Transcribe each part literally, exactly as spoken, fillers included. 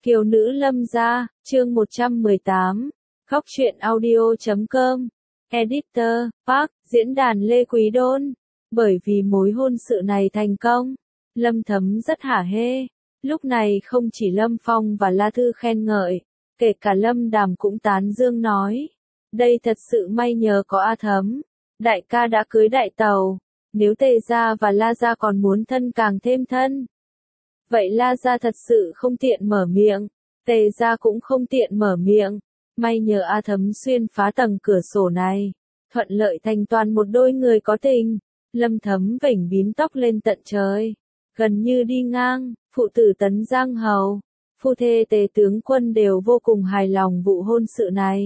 Kiều nữ lâm gia, chương một trăm mười tám, khóc chuyện audio chấm com, Editor, Park, diễn đàn Lê Quý Đôn. Bởi vì mối hôn sự này thành công, Lâm Thấm rất hả hê. Lúc này không chỉ Lâm Phong và La Thư khen ngợi, kể cả Lâm Đàm cũng tán dương nói. Đây thật sự may nhờ có A Thấm. Đại ca đã cưới đại tàu, nếu Tề gia và La gia còn muốn thân càng thêm thân. Vậy La gia thật sự không tiện mở miệng, Tề gia cũng không tiện mở miệng. May nhờ A Thấm xuyên phá tầng cửa sổ này, thuận lợi thành toàn một đôi người có tình. Lâm Thấm vểnh bím tóc lên tận trời, gần như đi ngang. Phụ tử Tấn Giang Hầu, phu thê Tề tướng quân đều vô cùng hài lòng vụ hôn sự này.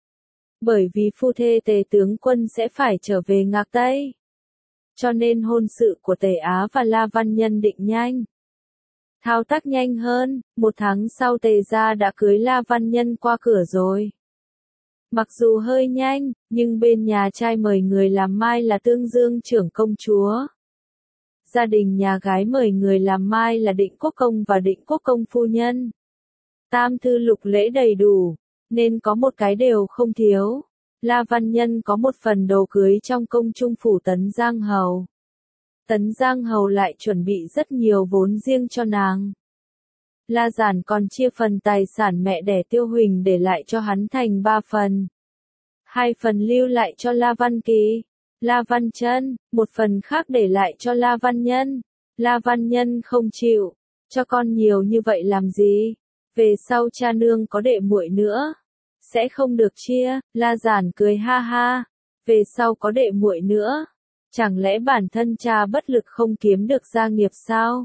Bởi vì phu thê Tề tướng quân sẽ phải trở về Ngạc Tây, cho nên hôn sự của Tề Á và La Văn Nhân định nhanh. Thao tác nhanh hơn, một tháng sau Tề gia đã cưới La Văn Nhân qua cửa rồi. Mặc dù hơi nhanh, nhưng bên nhà trai mời người làm mai là Tương Dương trưởng công chúa. Gia đình nhà gái mời người làm mai là Định Quốc công và Định Quốc công phu nhân. Tam thư lục lễ đầy đủ, nên có một cái đều không thiếu. La Văn Nhân có một phần đồ cưới trong công trung phủ Tấn Giang Hầu. Tấn Giang Hầu lại chuẩn bị rất nhiều vốn riêng cho nàng. La Giản còn chia phần tài sản mẹ đẻ Tiêu Huỳnh để lại cho hắn thành ba phần. Hai phần lưu lại cho La Văn Kỳ, La Văn Trân, một phần khác để lại cho La Văn Nhân. La Văn Nhân không chịu, cho con nhiều như vậy làm gì? Về sau cha nương có đệ muội nữa, sẽ không được chia. La Giản cười ha ha, về sau có đệ muội nữa, chẳng lẽ bản thân cha bất lực không kiếm được gia nghiệp sao?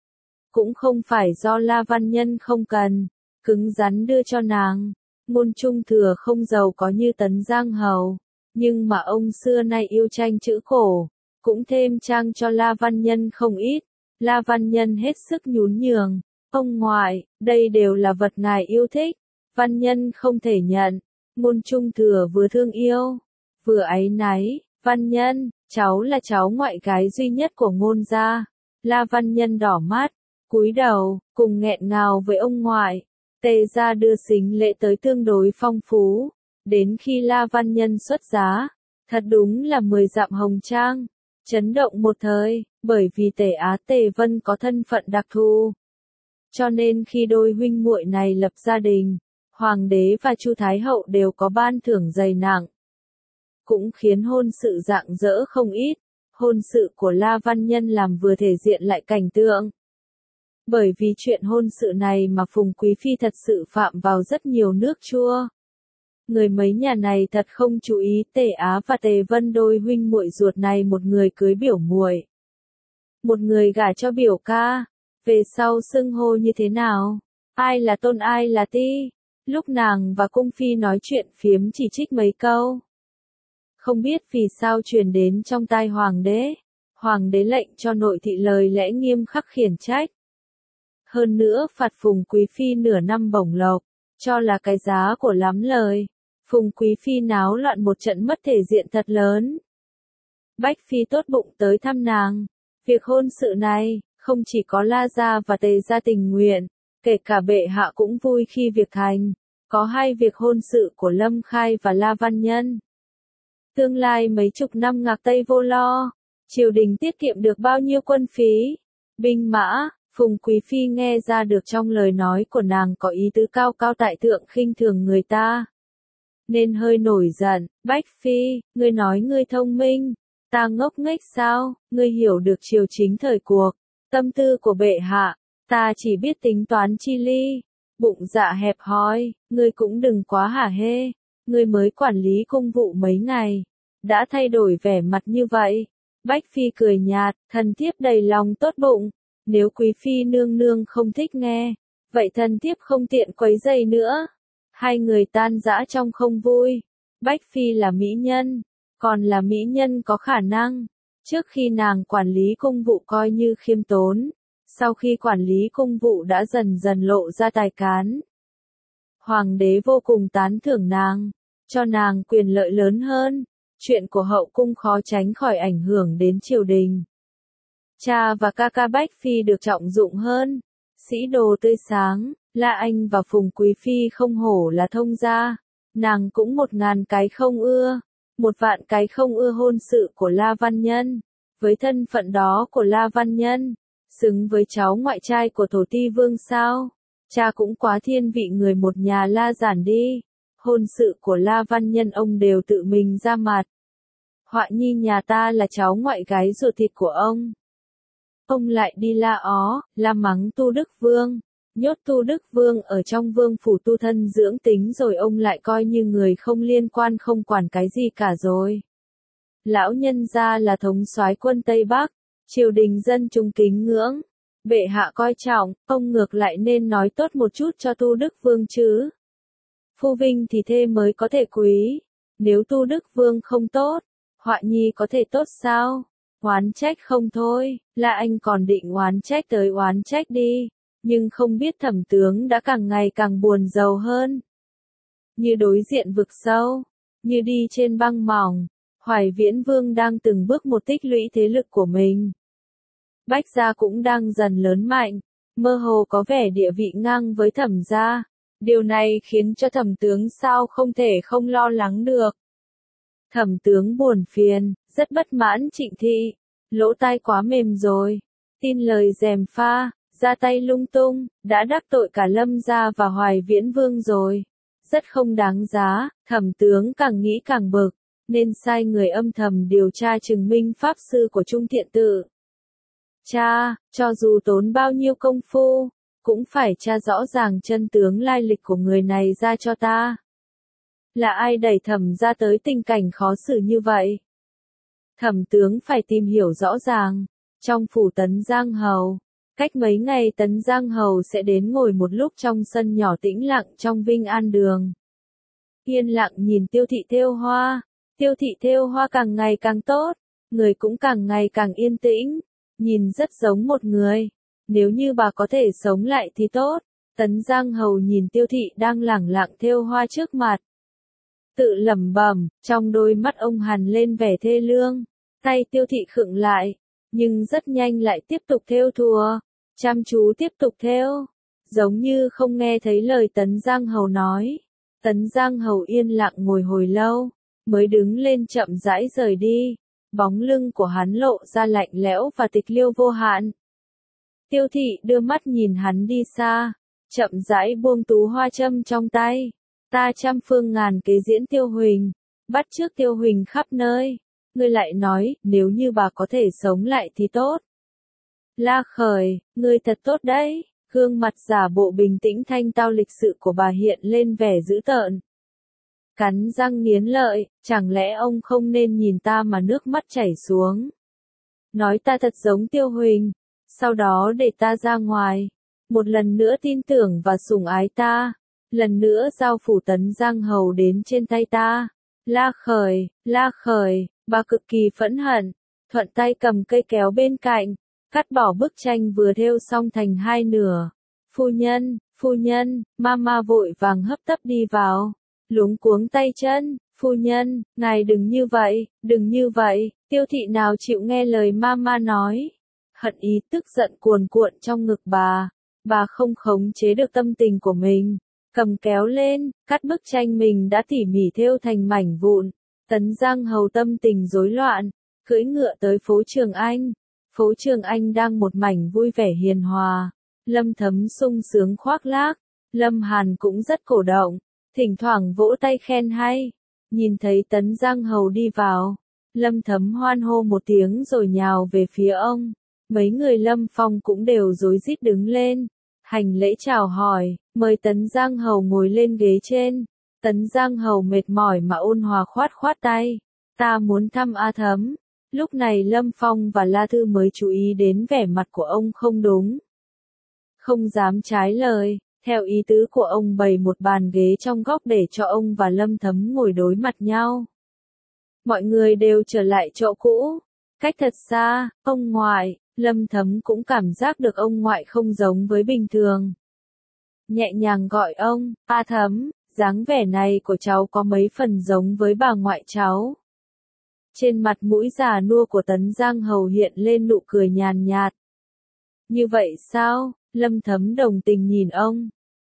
Cũng không phải do La Văn Nhân không cần, cứng rắn đưa cho nàng. Môn trung thừa không giàu có như Tấn Giang Hầu, nhưng mà ông xưa nay yêu tranh chữ cổ, cũng thêm trang cho La Văn Nhân không ít. La Văn Nhân hết sức nhún nhường. Ông ngoại, đây đều là vật ngài yêu thích. Văn Nhân không thể nhận. Môn trung thừa vừa thương yêu, vừa áy náy. Văn Nhân, cháu là cháu ngoại gái duy nhất của Ngôn gia. La Văn Nhân đỏ mắt, cúi đầu, cùng nghẹn ngào với ông ngoại. Tề gia đưa sính lễ tới tương đối phong phú. Đến khi La Văn Nhân xuất giá, thật đúng là mười dặm hồng trang, chấn động một thời. Bởi vì Tề Á Tề Vân có thân phận đặc thù, cho nên khi đôi huynh muội này lập gia đình, Hoàng đế và Chu Thái hậu đều có ban thưởng dày nặng, cũng khiến hôn sự rạng rỡ không ít. Hôn sự của La Văn Nhân làm vừa thể diện lại cảnh tượng. Bởi vì chuyện hôn sự này mà Phùng Quý Phi thật sự phạm vào rất nhiều nước chua. Người mấy nhà này thật không chú ý Tề Á và Tề Vân đôi huynh muội ruột này, một người cưới biểu muội, một người gả cho biểu ca. Về sau xưng hô như thế nào? Ai là tôn ai là ti? Lúc nàng và cung phi nói chuyện phiếm chỉ trích mấy câu, không biết vì sao truyền đến trong tai hoàng đế. Hoàng đế lệnh cho nội thị lời lẽ nghiêm khắc khiển trách. Hơn nữa phạt Phùng Quý Phi nửa năm bổng lộc, cho là cái giá của lắm lời. Phùng Quý Phi náo loạn một trận mất thể diện thật lớn. Bách Phi tốt bụng tới thăm nàng. Việc hôn sự này, không chỉ có La gia và Tề gia tình nguyện, kể cả bệ hạ cũng vui khi việc thành. Có hai việc hôn sự của Lâm Khai và La Văn Nhân. Tương lai mấy chục năm Ngạc Tây vô lo, triều đình tiết kiệm được bao nhiêu quân phí, binh mã. Phùng Quý Phi nghe ra được trong lời nói của nàng có ý tứ cao cao tại thượng khinh thường người ta, nên hơi nổi giận. Bách Phi, ngươi nói ngươi thông minh, ta ngốc nghếch sao? Ngươi hiểu được triều chính thời cuộc, tâm tư của bệ hạ, ta chỉ biết tính toán chi ly, bụng dạ hẹp hòi. Ngươi cũng đừng quá hả hê, ngươi mới quản lý cung vụ mấy ngày, đã thay đổi vẻ mặt như vậy. Bách Phi cười nhạt, thần thiếp đầy lòng tốt bụng. Nếu Quý Phi nương nương không thích nghe, vậy thần thiếp không tiện quấy rầy nữa. Hai người tan rã trong không vui. Bách Phi là mỹ nhân, còn là mỹ nhân có khả năng. Trước khi nàng quản lý cung vụ coi như khiêm tốn, sau khi quản lý cung vụ đã dần dần lộ ra tài cán. Hoàng đế vô cùng tán thưởng nàng, cho nàng quyền lợi lớn hơn. Chuyện của hậu cung khó tránh khỏi ảnh hưởng đến triều đình. Cha và ca ca Bách Phi được trọng dụng hơn, sĩ đồ tươi sáng, La Anh và Phùng Quý Phi không hổ là thông gia, nàng cũng một ngàn cái không ưa, một vạn cái không ưa hôn sự của La Văn Nhân. Với thân phận đó của La Văn Nhân, xứng với cháu ngoại trai của Thổ Ti Vương sao? Cha cũng quá thiên vị người một nhà La Giản đi. Hôn sự của La Văn Nhân ông đều tự mình ra mặt. Họa nhi nhà ta là cháu ngoại gái ruột thịt của ông. Ông lại đi la ó, la mắng Tu Đức Vương, nhốt Tu Đức Vương ở trong vương phủ tu thân dưỡng tính rồi ông lại coi như người không liên quan không quản cái gì cả rồi. Lão nhân gia là thống soái quân Tây Bắc, triều đình dân chúng kính ngưỡng, bệ hạ coi trọng, ông ngược lại nên nói tốt một chút cho Tu Đức Vương chứ. Phu vinh thì thê mới có thể quý, nếu Tu Đức Vương không tốt, họa nhi có thể tốt sao? Oán trách không thôi, là anh còn định oán trách tới oán trách đi, nhưng không biết Thẩm tướng đã càng ngày càng buồn rầu hơn. Như đối diện vực sâu, như đi trên băng mỏng, Hoài Viễn Vương đang từng bước một tích lũy thế lực của mình. Bách gia cũng đang dần lớn mạnh, mơ hồ có vẻ địa vị ngang với Thẩm gia. Điều này khiến cho Thẩm tướng sao không thể không lo lắng được. Thẩm tướng buồn phiền, rất bất mãn Trịnh Thị, lỗ tai quá mềm rồi, tin lời gièm pha, ra tay lung tung, đã đắc tội cả Lâm gia và Hoài Viễn Vương rồi. Rất không đáng giá, Thẩm tướng càng nghĩ càng bực, nên sai người âm thầm điều tra Trừng Minh pháp sư của Trung Thiện Tự. Cha, cho dù tốn bao nhiêu công phu, cũng phải tra rõ ràng chân tướng lai lịch của người này ra cho ta. Là ai đẩy Thẩm ra tới tình cảnh khó xử như vậy? Thẩm tướng phải tìm hiểu rõ ràng. Trong phủ Tấn Giang Hầu, cách mấy ngày Tấn Giang Hầu sẽ đến ngồi một lúc trong sân nhỏ tĩnh lặng trong Vinh An Đường. Yên lặng nhìn Tiêu Thị thêu hoa. Tiêu Thị thêu hoa càng ngày càng tốt, người cũng càng ngày càng yên tĩnh, nhìn rất giống một người. Nếu như bà có thể sống lại thì tốt. Tấn Giang Hầu nhìn Tiêu Thị đang lẳng lặng thêu hoa trước mặt, tự lẩm bẩm, trong đôi mắt ông hằn lên vẻ thê lương. Tay Tiêu Thị khựng lại, nhưng rất nhanh lại tiếp tục thêu thùa, chăm chú tiếp tục thêu, giống như không nghe thấy lời Tấn Giang Hầu nói. Tấn Giang Hầu yên lặng ngồi hồi lâu, mới đứng lên chậm rãi rời đi. Bóng lưng của hắn lộ ra lạnh lẽo và tịch liêu vô hạn. Tiêu Thị đưa mắt nhìn hắn đi xa, chậm rãi buông tú hoa châm trong tay. Ta trăm phương ngàn kế diễn Tiêu Huỳnh, bắt chước Tiêu Huỳnh khắp nơi. Ngươi lại nói, nếu như bà có thể sống lại thì tốt. La Khởi, ngươi thật tốt đấy. Gương mặt giả bộ bình tĩnh thanh tao lịch sự của bà hiện lên vẻ dữ tợn. Cắn răng nghiến lợi, chẳng lẽ ông không nên nhìn ta mà nước mắt chảy xuống. Nói ta thật giống Tiêu Huỳnh, sau đó để ta ra ngoài. Một lần nữa tin tưởng và sủng ái ta. Lần nữa giao phủ Tấn Giang Hầu đến trên tay ta. La Khởi, La Khởi, bà cực kỳ phẫn hận, thuận tay cầm cây kéo bên cạnh, cắt bỏ bức tranh vừa thêu xong thành hai nửa. Phu nhân, phu nhân, mama vội vàng hấp tấp đi vào, luống cuống tay chân. Phu nhân, ngài đừng như vậy, đừng như vậy. Tiêu Thị nào chịu nghe lời mama nói. Hận ý tức giận cuồn cuộn trong ngực bà, bà không khống chế được tâm tình của mình. Cầm kéo lên, cắt bức tranh mình đã tỉ mỉ thêu thành mảnh vụn. Tấn Giang Hầu tâm tình rối loạn, cưỡi ngựa tới phố Trường Anh. Phố Trường Anh đang một mảnh vui vẻ hiền hòa. Lâm Thấm sung sướng khoác lác, Lâm Hàn cũng rất cổ động, thỉnh thoảng vỗ tay khen hay. Nhìn thấy Tấn Giang Hầu đi vào, Lâm Thấm hoan hô một tiếng rồi nhào về phía ông. Mấy người Lâm Phong cũng đều rối rít đứng lên, hành lễ chào hỏi, mời Tấn Giang Hầu ngồi lên ghế trên. Tấn Giang Hầu mệt mỏi mà ôn hòa khoát khoát tay. Ta muốn thăm A Thấm. Lúc này Lâm Phong và La Thư mới chú ý đến vẻ mặt của ông không đúng. Không dám trái lời, theo ý tứ của ông bày một bàn ghế trong góc để cho ông và Lâm Thấm ngồi đối mặt nhau. Mọi người đều trở lại chỗ cũ. Cách thật xa, ông ngoại, Lâm Thấm cũng cảm giác được ông ngoại không giống với bình thường. Nhẹ nhàng gọi ông, A Thấm, dáng vẻ này của cháu có mấy phần giống với bà ngoại cháu. Trên mặt mũi già nua của Tấn Giang Hầu hiện lên nụ cười nhàn nhạt. Như vậy sao? Lâm Thấm đồng tình nhìn ông.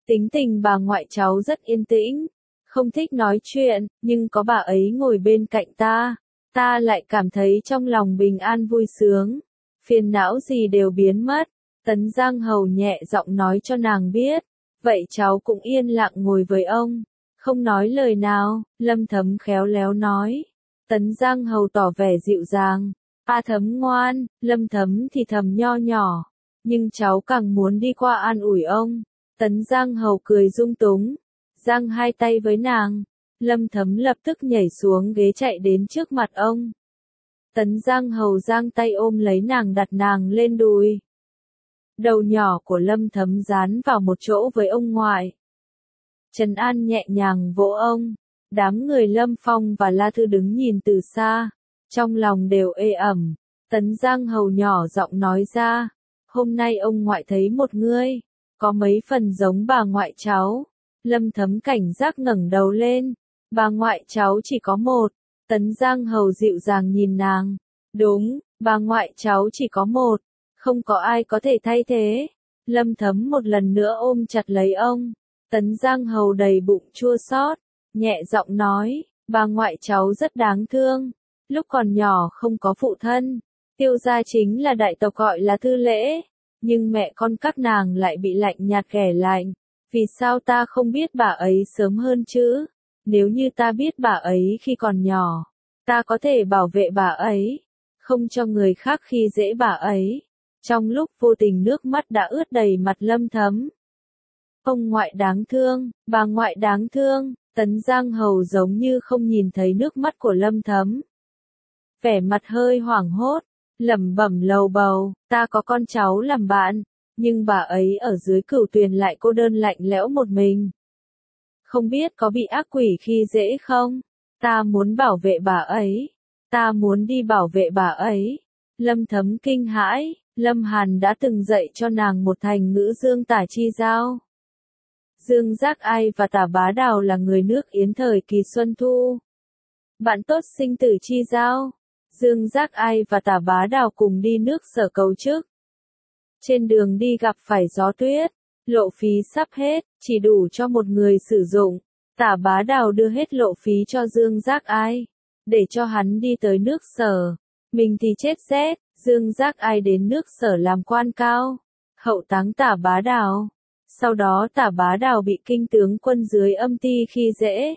Tính tình bà ngoại cháu rất yên tĩnh, không thích nói chuyện, nhưng có bà ấy ngồi bên cạnh ta, ta lại cảm thấy trong lòng bình an vui sướng, phiền não gì đều biến mất. Tấn Giang Hầu nhẹ giọng nói cho nàng biết, vậy cháu cũng yên lặng ngồi với ông, không nói lời nào. Lâm Thấm khéo léo nói. Tấn Giang Hầu tỏ vẻ dịu dàng, a Thấm ngoan. Lâm Thấm thì thầm nho nhỏ, nhưng cháu càng muốn đi qua an ủi ông. Tấn Giang Hầu cười dung túng, giang hai tay với nàng. Lâm Thấm lập tức nhảy xuống ghế chạy đến trước mặt ông. Tấn Giang Hầu giang tay ôm lấy nàng, đặt nàng lên đùi. Đầu nhỏ của Lâm Thấm dán vào một chỗ với ông ngoại. Trấn An nhẹ nhàng vỗ ông. Đám người Lâm Phong và La Thư đứng nhìn từ xa, trong lòng đều ê ẩm. Tấn Giang Hầu nhỏ giọng nói ra, hôm nay ông ngoại thấy một người, có mấy phần giống bà ngoại cháu. Lâm Thấm cảnh giác ngẩng đầu lên, bà ngoại cháu chỉ có một. Tấn Giang Hầu dịu dàng nhìn nàng, đúng, bà ngoại cháu chỉ có một, không có ai có thể thay thế. Lâm Thấm một lần nữa ôm chặt lấy ông. Tấn Giang Hầu đầy bụng chua xót, nhẹ giọng nói, bà ngoại cháu rất đáng thương, lúc còn nhỏ không có phụ thân, Tiêu gia chính là đại tộc gọi là Thư Lễ, nhưng mẹ con các nàng lại bị lạnh nhạt ghẻ lạnh, vì sao ta không biết bà ấy sớm hơn chứ? Nếu như ta biết bà ấy khi còn nhỏ, ta có thể bảo vệ bà ấy, không cho người khác khi dễ bà ấy. Trong lúc vô tình nước mắt đã ướt đầy mặt Lâm Thấm. Ông ngoại đáng thương, bà ngoại đáng thương. Tấn Giang Hầu giống như không nhìn thấy nước mắt của Lâm Thấm. Vẻ mặt hơi hoảng hốt, lẩm bẩm lầu bầu, ta có con cháu làm bạn, nhưng bà ấy ở dưới Cửu Tuyền lại cô đơn lạnh lẽo một mình. Không biết có bị ác quỷ khi dễ không? Ta muốn bảo vệ bà ấy, ta muốn đi bảo vệ bà ấy. Lâm Thấm kinh hãi, Lâm Hàn đã từng dạy cho nàng một thành ngữ dương tả chi giao. Dương Giác Ai và Tả Bá Đào là người nước Yến thời kỳ Xuân Thu. Bạn tốt sinh tử chi giao. Dương Giác Ai và Tả Bá Đào cùng đi nước Sở cầu chức. Trên đường đi gặp phải gió tuyết, lộ phí sắp hết, chỉ đủ cho một người sử dụng. Tả Bá Đào đưa hết lộ phí cho Dương Giác Ai, để cho hắn đi tới nước Sở. Mình thì chết rét. Dương Giác Ai đến nước Sở làm quan cao, hậu táng Tả Bá Đào. Sau đó Tả Bá Đào bị kinh tướng quân dưới âm ty khi dễ.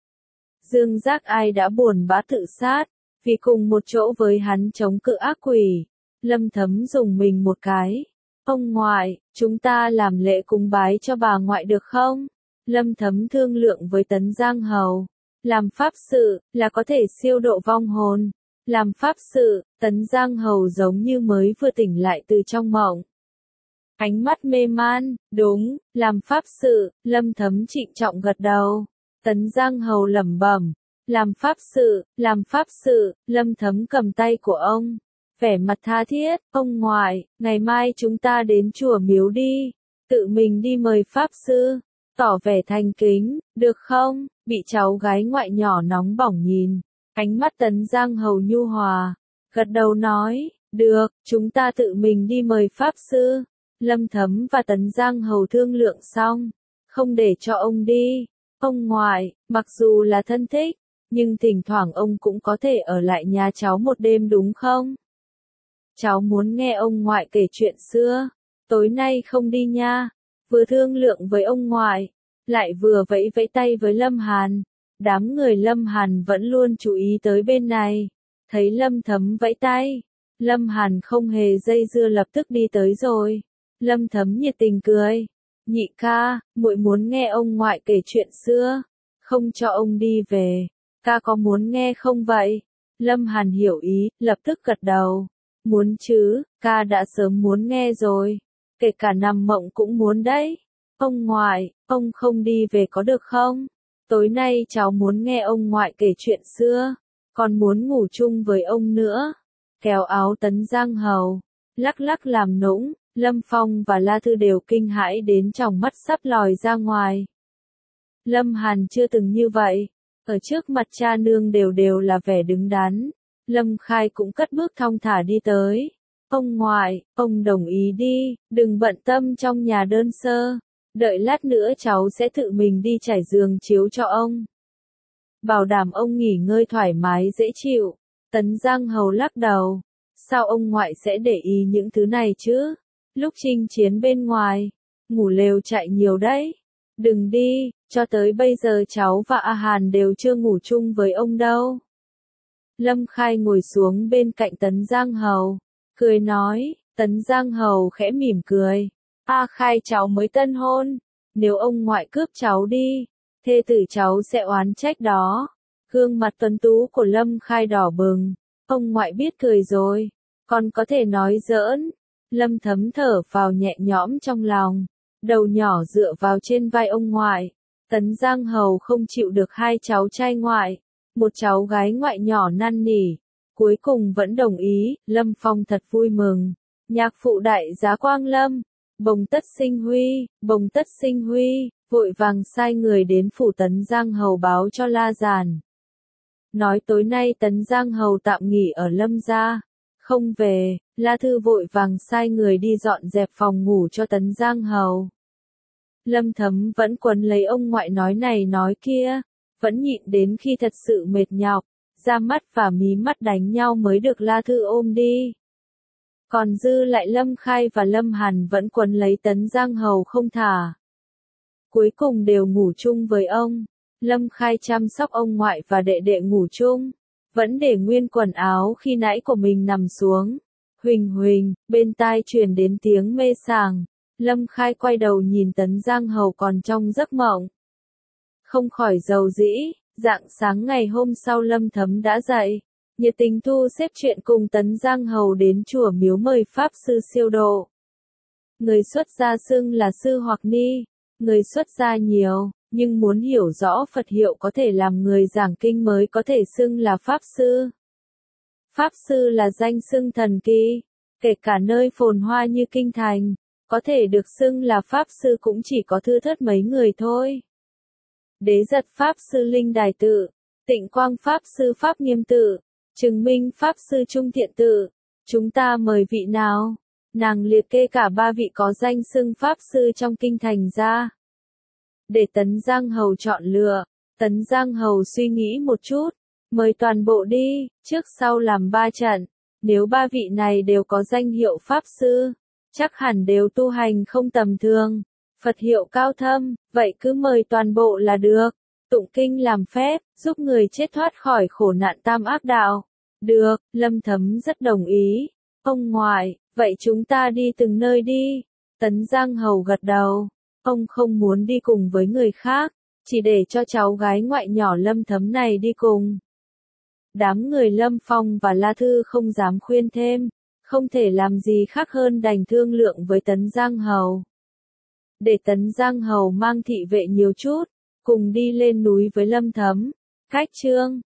Dương Giác Ai đã buồn bã tự sát, vì cùng một chỗ với hắn chống cự ác quỷ. Lâm Thấm dùng mình một cái. Ông ngoại, chúng ta làm lễ cúng bái cho bà ngoại được không? Lâm Thấm thương lượng với Tấn Giang Hầu. Làm pháp sự, là có thể siêu độ vong hồn. Làm pháp sự, Tấn Giang Hầu giống như mới vừa tỉnh lại từ trong mộng. Ánh mắt mê man, đúng, làm pháp sự. Lâm Thấm trịnh trọng gật đầu. Tấn Giang Hầu lẩm bẩm, làm pháp sự, làm pháp sự. Lâm Thấm cầm tay của ông, vẻ mặt tha thiết, ông ngoại, ngày mai chúng ta đến chùa miếu đi, tự mình đi mời pháp sư, tỏ vẻ thành kính, được không? Bị cháu gái ngoại nhỏ nóng bỏng nhìn, ánh mắt Tấn Giang Hầu nhu hòa, gật đầu nói, được, chúng ta tự mình đi mời pháp sư. Lâm Thấm và Tấn Giang Hầu thương lượng xong, không để cho ông đi. Ông ngoại, mặc dù là thân thích, nhưng thỉnh thoảng ông cũng có thể ở lại nhà cháu một đêm đúng không? Cháu muốn nghe ông ngoại kể chuyện xưa, tối nay không đi nha. Vừa thương lượng với ông ngoại, lại vừa vẫy vẫy tay với Lâm Hàn. Đám người Lâm Hàn vẫn luôn chú ý tới bên này. Thấy Lâm Thấm vẫy tay, Lâm Hàn không hề dây dưa lập tức đi tới rồi. Lâm Thấm nhiệt tình cười, nhị ca, muội muốn nghe ông ngoại kể chuyện xưa, không cho ông đi về, ca có muốn nghe không vậy? Lâm Hàn hiểu ý, lập tức gật đầu, muốn chứ, ca đã sớm muốn nghe rồi, kể cả nằm mộng cũng muốn đấy. Ông ngoại, ông không đi về có được không? Tối nay cháu muốn nghe ông ngoại kể chuyện xưa, còn muốn ngủ chung với ông nữa. Kéo áo Tấn Giang Hầu, lắc lắc làm nũng. Lâm Phong và La Thư đều kinh hãi đến tròng mắt sắp lòi ra ngoài. Lâm Hàn chưa từng như vậy, ở trước mặt cha nương đều đều là vẻ đứng đắn. Lâm Khai cũng cất bước thong thả đi tới. Ông ngoại, ông đồng ý đi, đừng bận tâm trong nhà đơn sơ. Đợi lát nữa cháu sẽ tự mình đi trải giường chiếu cho ông. Bảo đảm ông nghỉ ngơi thoải mái dễ chịu. Tấn Giang Hầu lắc đầu. Sao ông ngoại sẽ để ý những thứ này chứ? Lúc chinh chiến bên ngoài, ngủ lều chạy nhiều đấy. Đừng đi, cho tới bây giờ cháu và A Hàn đều chưa ngủ chung với ông đâu. Lâm Khai ngồi xuống bên cạnh Tấn Giang Hầu, cười nói. Tấn Giang Hầu khẽ mỉm cười. A Khai cháu mới tân hôn, nếu ông ngoại cướp cháu đi, thê tử cháu sẽ oán trách đó. Gương mặt tuấn tú của Lâm Khai đỏ bừng. Ông ngoại biết cười rồi, còn có thể nói giỡn. Lâm Thấm thở vào nhẹ nhõm trong lòng, đầu nhỏ dựa vào trên vai ông ngoại. Tấn Giang Hầu không chịu được hai cháu trai ngoại, một cháu gái ngoại nhỏ năn nỉ, cuối cùng vẫn đồng ý. Lâm Phong thật vui mừng. Nhạc phụ đại giá Quang Lâm, Bồng Tất Sinh Huy, Bồng Tất Sinh Huy, vội vàng sai người đến phủ Tấn Giang Hầu báo cho La Giản. Nói tối nay Tấn Giang Hầu tạm nghỉ ở Lâm gia, không về. La Thư vội vàng sai người đi dọn dẹp phòng ngủ cho Tấn Giang Hầu. Lâm Thấm vẫn quấn lấy ông ngoại nói này nói kia, vẫn nhịn đến khi thật sự mệt nhọc, da mắt và mí mắt đánh nhau mới được La Thư ôm đi. Còn dư lại Lâm Khai và Lâm Hàn vẫn quấn lấy Tấn Giang Hầu không thả. Cuối cùng đều ngủ chung với ông. Lâm Khai chăm sóc ông ngoại và đệ đệ ngủ chung, vẫn để nguyên quần áo khi nãy của mình nằm xuống. Huỳnh huỳnh, bên tai truyền đến tiếng mê sảng. Lâm Khai quay đầu nhìn Tấn Giang Hầu còn trong giấc mộng. Không khỏi dầu dĩ, rạng sáng ngày hôm sau Lâm Thấm đã dậy, nhiệt tình thu xếp chuyện cùng Tấn Giang Hầu đến chùa miếu mời Pháp Sư siêu độ. Người xuất gia xưng là sư hoặc ni, người xuất gia nhiều, nhưng muốn hiểu rõ Phật hiệu có thể làm người giảng kinh mới có thể xưng là Pháp Sư. Pháp Sư là danh xưng thần kỳ, kể cả nơi phồn hoa như kinh thành, có thể được xưng là Pháp Sư cũng chỉ có thưa thớt mấy người thôi. Đế Giật Pháp Sư Linh Đài Tự, Tịnh Quang Pháp Sư Pháp Nghiêm Tự, Chứng Minh Pháp Sư Trung Thiện Tự, chúng ta mời vị nào? Nàng liệt kê cả ba vị có danh xưng Pháp Sư trong kinh thành ra. Để Tấn Giang Hầu chọn lựa, Tấn Giang Hầu suy nghĩ một chút, mời toàn bộ đi, trước sau làm ba trận, nếu ba vị này đều có danh hiệu Pháp Sư, chắc hẳn đều tu hành không tầm thường, Phật hiệu cao thâm, vậy cứ mời toàn bộ là được. Tụng kinh làm phép, giúp người chết thoát khỏi khổ nạn tam ác đạo. Được, Lâm Thấm rất đồng ý. Ông ngoại, vậy chúng ta đi từng nơi đi. Tấn Giang Hầu gật đầu. Ông không muốn đi cùng với người khác, chỉ để cho cháu gái ngoại nhỏ Lâm Thấm này đi cùng. Đám người Lâm Phong và La Thư không dám khuyên thêm, không thể làm gì khác hơn đành thương lượng với Tấn Giang Hầu. Để Tấn Giang Hầu mang thị vệ nhiều chút, cùng đi lên núi với Lâm Thấm. Cách chương